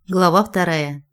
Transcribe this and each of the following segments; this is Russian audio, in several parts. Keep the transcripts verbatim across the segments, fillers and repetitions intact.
Глава вторая.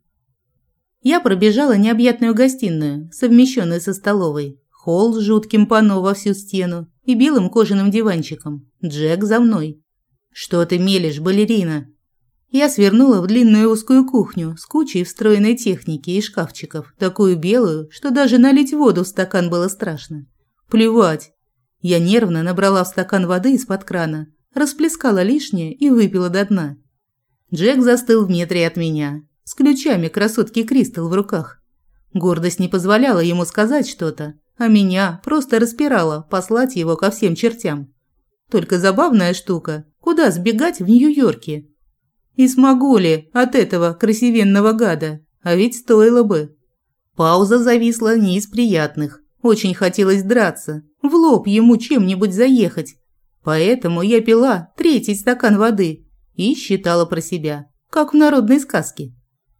Я пробежала необъятную гостиную, совмещенную со столовой, холл с жутким панно во всю стену и белым кожаным диванчиком. Джек за мной. «Что ты мелешь, балерина?» Я свернула в длинную узкую кухню с кучей встроенной техники и шкафчиков, такую белую, что даже налить воду в стакан было страшно. Плевать. Я нервно набрала в стакан воды из-под крана, расплескала лишнее и выпила до дна. Джек застыл в метре от меня, с ключами красотки Кристал в руках. Гордость не позволяла ему сказать что-то, а меня просто распирала послать его ко всем чертям. Только забавная штука, куда сбегать в Нью-Йорке? И смогу ли от этого красивенного гада? А ведь стоило бы. Пауза зависла не из приятных. Очень хотелось драться, в лоб ему чем-нибудь заехать. Поэтому я пила третий стакан воды и считала про себя, как в народной сказке.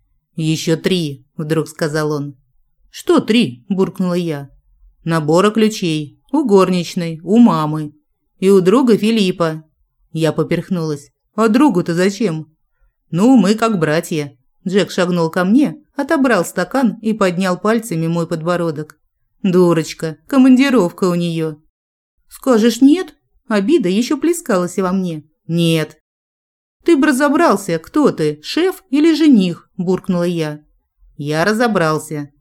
«Еще три», – вдруг сказал он. «Что три?» – буркнула я. «Набора ключей. У горничной, у мамы. И у друга Филиппа». Я поперхнулась. «А другу-то зачем?» «Ну, мы как братья». Джек шагнул ко мне, отобрал стакан и поднял пальцами мой подбородок. «Дурочка, командировка у нее». «Скажешь нет?» Обида еще плескалась во мне. «Нет». «Ты бы разобрался, кто ты, шеф или жених?» – буркнула я. Я разобрался.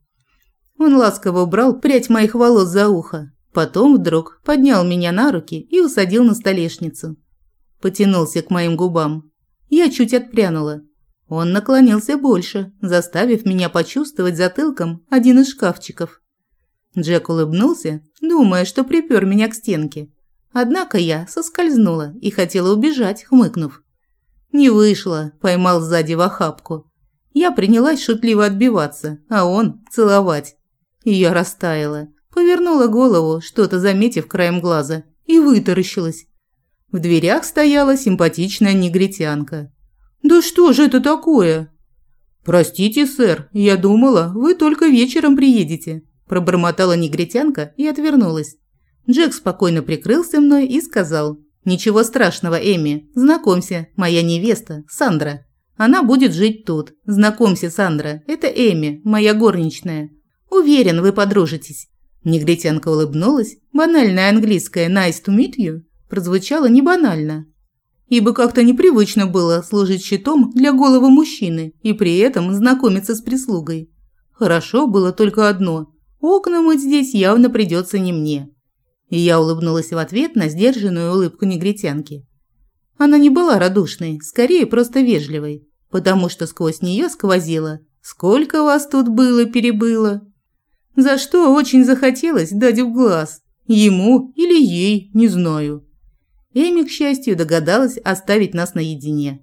Он ласково убрал прядь моих волос за ухо. Потом вдруг поднял меня на руки и усадил на столешницу. Потянулся к моим губам. Я чуть отпрянула. Он наклонился больше, заставив меня почувствовать затылком один из шкафчиков. Джек улыбнулся, думая, что припер меня к стенке. Однако я соскользнула и хотела убежать, хмыкнув. Не вышло, поймал сзади в охапку. Я принялась шутливо отбиваться, а он целовать. И я растаяла, повернула голову, что-то заметив краем глаза, и вытаращилась. В дверях стояла симпатичная негритянка. «Да что же это такое?» «Простите, сэр, я думала, вы только вечером приедете», пробормотала негритянка и отвернулась. Джек спокойно прикрылся мной и сказал: «Ничего страшного, Эми. Знакомься, моя невеста, Сандра. Она будет жить тут. Знакомься, Сандра, это Эми, моя горничная. Уверен, вы подружитесь». Негритянка улыбнулась. Банальное английское «nice to meet you» прозвучало не банально. Ибо как-то непривычно было служить щитом для голого мужчины и при этом знакомиться с прислугой. Хорошо было только одно – окна мыть здесь явно придется не мне. И я улыбнулась в ответ на сдержанную улыбку негритянки. Она не была радушной, скорее просто вежливой, потому что сквозь нее сквозило: «Сколько вас тут было-перебыло?» За что очень захотелось дать в глаз. Ему или ей, не знаю. Эми, к счастью, догадалась оставить нас наедине.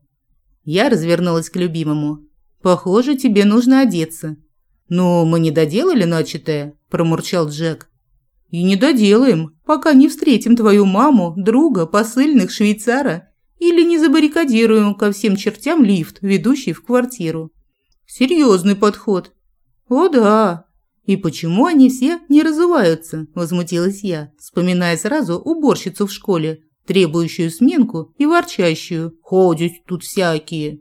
Я развернулась к любимому. «Похоже, тебе нужно одеться». «Ну, мы не доделали начатое», – промурчал Джек. «И не доделаем, пока не встретим твою маму, друга, посыльных, швейцара или не забаррикадируем ко всем чертям лифт, ведущий в квартиру». Серьезный подход. «О да. И почему они все не разуваются?» – возмутилась я, вспоминая сразу уборщицу в школе, требующую сменку и ворчащую: «Ходят тут всякие».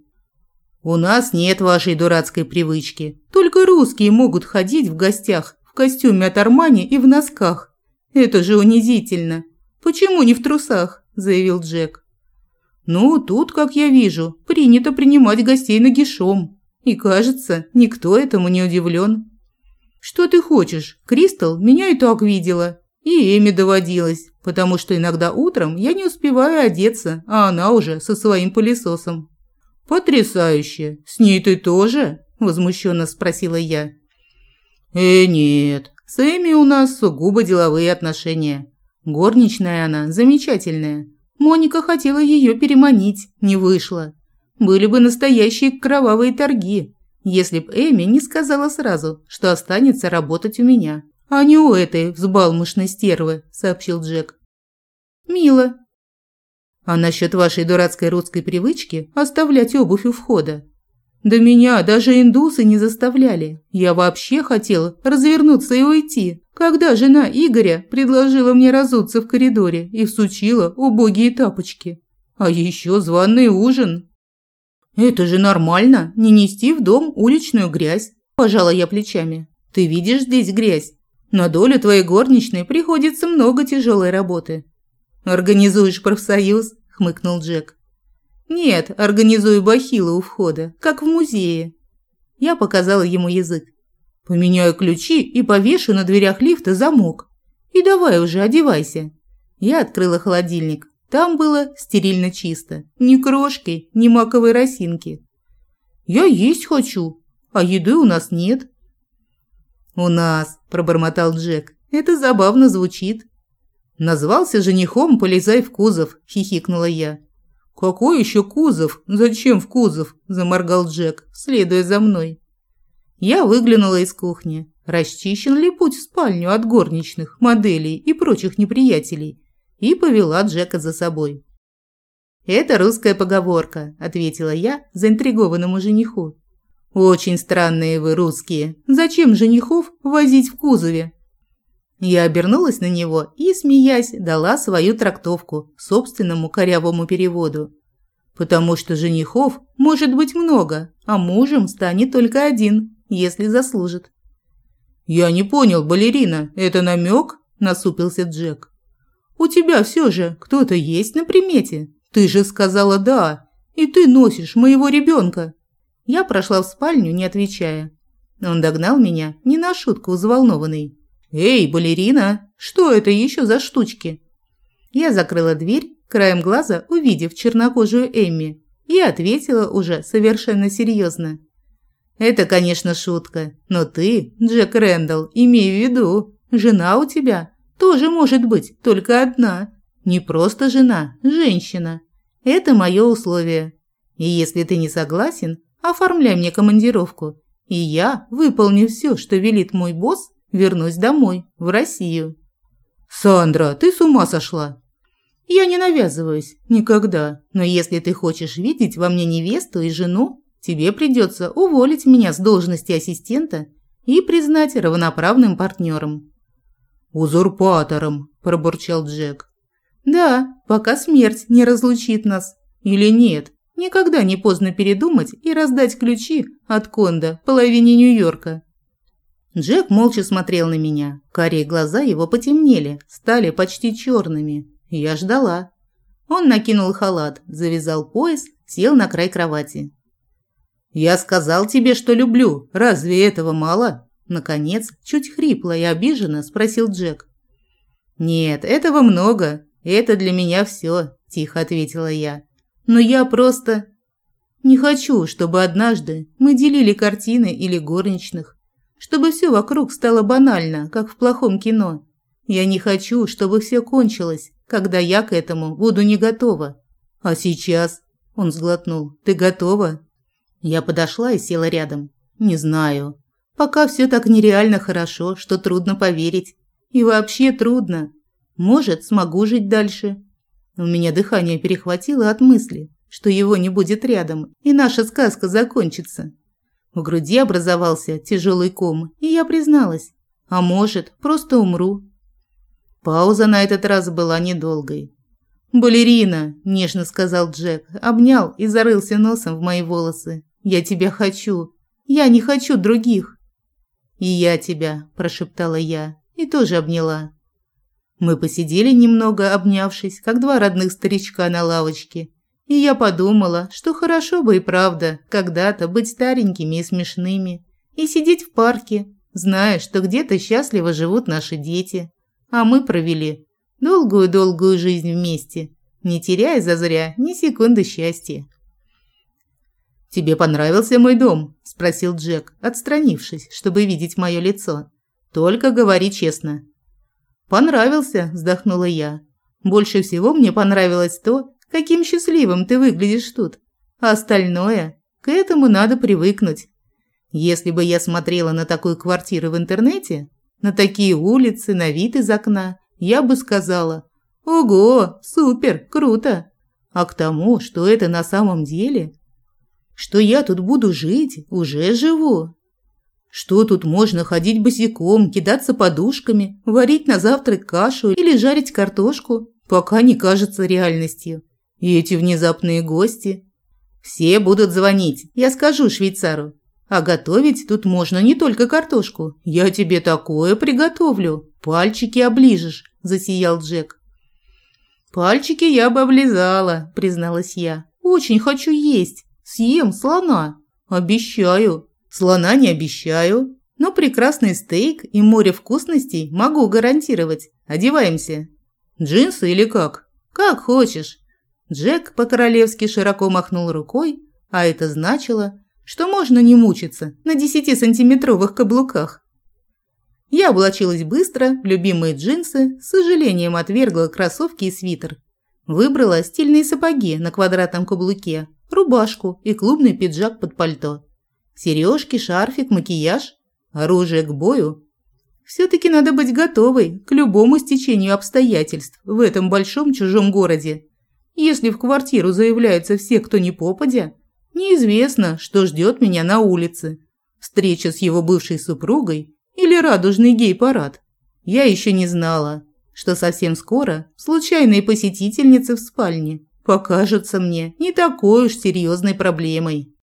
«У нас нет вашей дурацкой привычки. Только русские могут ходить в гостях в костюме от Армани и в носках. Это же унизительно. Почему не в трусах?» – заявил Джек. «Ну, тут, как я вижу, принято принимать гостей нагишом. И, кажется, никто этому не удивлен». «Что ты хочешь? Кристал меня и так видела. И Эми доводилось, потому что иногда утром я не успеваю одеться, а она уже со своим пылесосом». «Потрясающе! С ней ты тоже?» – возмущенно спросила я. «Э, нет, с Эми у нас сугубо деловые отношения. Горничная она замечательная. Моника хотела ее переманить, не вышло. Были бы настоящие кровавые торги, если б Эми не сказала сразу, что останется работать у меня, а не у этой взбалмошной стервы», – сообщил Джек. «Мило». «А насчет вашей дурацкой русской привычки оставлять обувь у входа? Да меня даже индусы не заставляли. Я вообще хотела развернуться и уйти, когда жена Игоря предложила мне разуться в коридоре и всучила убогие тапочки. А еще званый ужин». «Это же нормально, не нести в дом уличную грязь», – пожала я плечами. «Ты видишь здесь грязь? На долю твоей горничной приходится много тяжелой работы». «Организуешь профсоюз?» – хмыкнул Джек. «Нет, организую бахилы у входа, как в музее». Я показала ему язык. «Поменяю ключи и повешу на дверях лифта замок. И давай уже одевайся». Я открыла холодильник. Там было стерильно чисто. Ни крошки, ни маковой росинки. «Я есть хочу, а еды у нас нет». «У нас», – пробормотал Джек. «Это забавно звучит». «Назвался женихом, полезай в кузов», – хихикнула я. «Какой еще кузов? Зачем в кузов?» – заморгал Джек, следуя за мной. Я выглянула из кухни. Расчищен ли путь в спальню от горничных, моделей и прочих неприятелей? И повела Джека за собой. «Это русская поговорка», – ответила я заинтригованному жениху. «Очень странные вы, русские. Зачем женихов возить в кузове?» Я обернулась на него и, смеясь, дала свою трактовку собственному корявому переводу. «Потому что женихов может быть много, а мужем станет только один, если заслужит». «Я не понял, балерина, это намек?» – насупился Джек. «У тебя все же кто-то есть на примете? Ты же сказала «да», и ты носишь моего ребенка». Я прошла в спальню, не отвечая. Он догнал меня, не на шутку взволнованный. «Эй, балерина, что это еще за штучки?» Я закрыла дверь, краем глаза увидев чернокожую Эмми, и ответила уже совершенно серьезно. «Это, конечно, шутка, но ты, Джек Рэндалл, имей в виду, жена у тебя тоже может быть только одна. Не просто жена, женщина. Это мое условие. И если ты не согласен, оформляй мне командировку, и я, выполнив все, что велит мой босс, вернусь домой, в Россию». «Сандра, ты с ума сошла?» «Я не навязываюсь, никогда, но если ты хочешь видеть во мне невесту и жену, тебе придется уволить меня с должности ассистента и признать равноправным партнером». «Узурпатором», – пробурчал Джек. «Да, пока смерть не разлучит нас. Или нет, никогда не поздно передумать и раздать ключи от Кондо половине Нью-Йорка». Джек молча смотрел на меня. Карие глаза его потемнели, стали почти черными. Я ждала. Он накинул халат, завязал пояс, сел на край кровати. «Я сказал тебе, что люблю. Разве этого мало?» Наконец, чуть хрипло и обиженно спросил Джек. «Нет, этого много. Это для меня все», – тихо ответила я. «Но я просто не хочу, чтобы однажды мы делили картины или горничных, чтобы все вокруг стало банально, как в плохом кино. Я не хочу, чтобы все кончилось, когда я к этому буду не готова. А сейчас?» – он сглотнул. «Ты готова?» Я подошла и села рядом. «Не знаю. Пока все так нереально хорошо, что трудно поверить. И вообще трудно. Может, смогу жить дальше». У меня дыхание перехватило от мысли, что его не будет рядом, и наша сказка закончится. В груди образовался тяжелый ком, и я призналась. А может, просто умру. Пауза на этот раз была недолгой. «Балерина», – нежно сказал Джек, обнял и зарылся носом в мои волосы. «Я тебя хочу. Я не хочу других». «И я тебя», – прошептала я, и тоже обняла. Мы посидели немного, обнявшись, как два родных старичка на лавочке, и я подумала, что хорошо бы и правда когда-то быть старенькими и смешными, и сидеть в парке, зная, что где-то счастливо живут наши дети, а мы провели долгую-долгую жизнь вместе, не теряя зазря ни секунды счастья. «Тебе понравился мой дом?» – спросил Джек, отстранившись, чтобы видеть мое лицо. «Только говори честно». «Понравился», – вздохнула я. «Больше всего мне понравилось то, каким счастливым ты выглядишь тут. А остальное, к этому надо привыкнуть. Если бы я смотрела на такую квартиру в интернете, на такие улицы, на вид из окна, я бы сказала: ого, супер, круто. А к тому, что это на самом деле, что я тут буду жить, уже живу. Что тут можно ходить босиком, кидаться подушками, варить на завтрак кашу или жарить картошку, пока не кажется реальностью. И эти внезапные гости. Все будут звонить, я скажу швейцару. А готовить тут можно не только картошку. Я тебе такое приготовлю. Пальчики оближешь, засиял Джек. Пальчики я бы облизала, призналась я. Очень хочу есть. Съем слона. Обещаю. Слона не обещаю. Но прекрасный стейк и море вкусностей могу гарантировать. Одеваемся. Джинсы или как? Как хочешь. Джек по-королевски широко махнул рукой, а это значило, что можно не мучиться на десятисантиметровых каблуках. Я облачилась быстро в любимые джинсы, с сожалением отвергла кроссовки и свитер. Выбрала стильные сапоги на квадратном каблуке, рубашку и клубный пиджак под пальто. Сережки, шарфик, макияж, оружие к бою. Все-таки надо быть готовой к любому стечению обстоятельств в этом большом чужом городе. Если в квартиру заявляются все, кто не попадя, неизвестно, что ждет меня на улице. Встреча с его бывшей супругой или радужный гей-парад. Я еще не знала, что совсем скоро случайные посетительницы в спальне покажутся мне не такой уж серьезной проблемой.